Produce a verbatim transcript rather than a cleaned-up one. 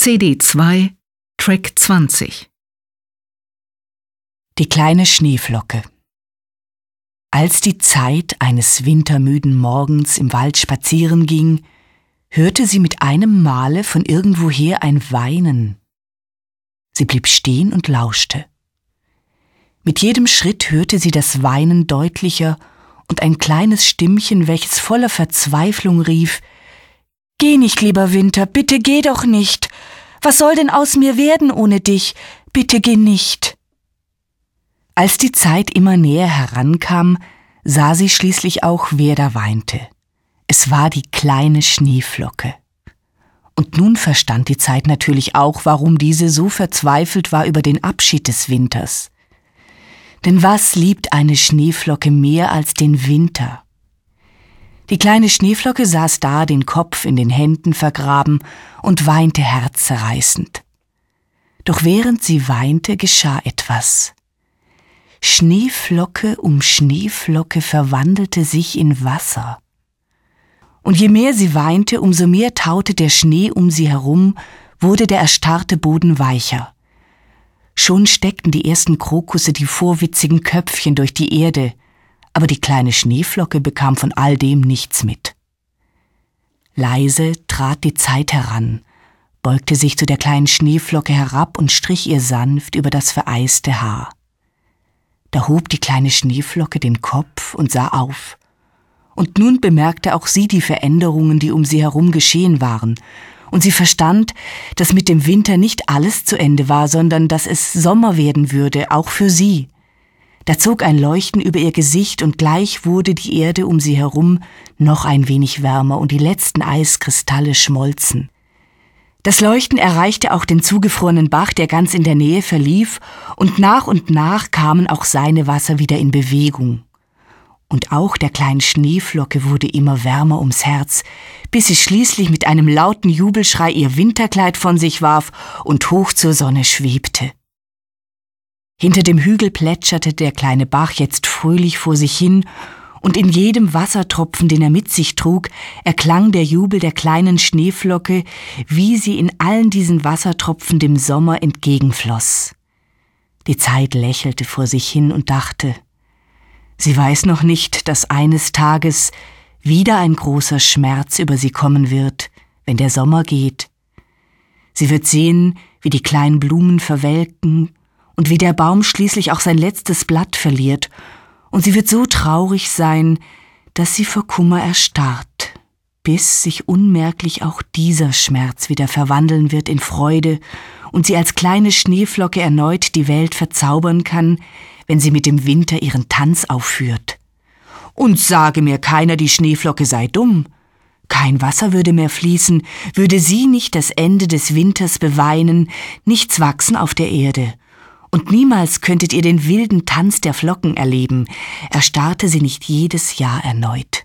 C D zwei, Track zwanzig. Die kleine Schneeflocke. Als die Zeit eines wintermüden Morgens im Wald spazieren ging, hörte sie mit einem Male von irgendwoher ein Weinen. Sie blieb stehen und lauschte. Mit jedem Schritt hörte sie das Weinen deutlicher und ein kleines Stimmchen, welches voller Verzweiflung rief: »Geh nicht, lieber Winter, bitte geh doch nicht! Was soll denn aus mir werden ohne dich? Bitte geh nicht!« Als die Zeit immer näher herankam, sah sie schließlich auch, wer da weinte. Es war die kleine Schneeflocke. Und nun verstand die Zeit natürlich auch, warum diese so verzweifelt war über den Abschied des Winters. Denn was liebt eine Schneeflocke mehr als den Winter? Die kleine Schneeflocke saß da, den Kopf in den Händen vergraben, und weinte herzzerreißend. Doch während sie weinte, geschah etwas. Schneeflocke um Schneeflocke verwandelte sich in Wasser. Und je mehr sie weinte, umso mehr taute der Schnee um sie herum, wurde der erstarrte Boden weicher. Schon steckten die ersten Krokusse die vorwitzigen Köpfchen durch die Erde, aber die kleine Schneeflocke bekam von all dem nichts mit. Leise trat die Zeit heran, beugte sich zu der kleinen Schneeflocke herab und strich ihr sanft über das vereiste Haar. Da hob die kleine Schneeflocke den Kopf und sah auf. Und nun bemerkte auch sie die Veränderungen, die um sie herum geschehen waren. Und sie verstand, dass mit dem Winter nicht alles zu Ende war, sondern dass es Sommer werden würde, auch für sie. Da zog ein Leuchten über ihr Gesicht und gleich wurde die Erde um sie herum noch ein wenig wärmer und die letzten Eiskristalle schmolzen. Das Leuchten erreichte auch den zugefrorenen Bach, der ganz in der Nähe verlief, und nach und nach kamen auch seine Wasser wieder in Bewegung. Und auch der kleinen Schneeflocke wurde immer wärmer ums Herz, bis sie schließlich mit einem lauten Jubelschrei ihr Winterkleid von sich warf und hoch zur Sonne schwebte. Hinter dem Hügel plätscherte der kleine Bach jetzt fröhlich vor sich hin, und in jedem Wassertropfen, den er mit sich trug, erklang der Jubel der kleinen Schneeflocke, wie sie in allen diesen Wassertropfen dem Sommer entgegenfloss. Die Zeit lächelte vor sich hin und dachte: Sie weiß noch nicht, dass eines Tages wieder ein großer Schmerz über sie kommen wird, wenn der Sommer geht. Sie wird sehen, wie die kleinen Blumen verwelken und wie der Baum schließlich auch sein letztes Blatt verliert, und sie wird so traurig sein, dass sie vor Kummer erstarrt, bis sich unmerklich auch dieser Schmerz wieder verwandeln wird in Freude und sie als kleine Schneeflocke erneut die Welt verzaubern kann, wenn sie mit dem Winter ihren Tanz aufführt. Und sage mir keiner, die Schneeflocke sei dumm. Kein Wasser würde mehr fließen, würde sie nicht das Ende des Winters beweinen, nichts wachsen auf der Erde. Und niemals könntet ihr den wilden Tanz der Flocken erleben, erstarrte sie nicht jedes Jahr erneut.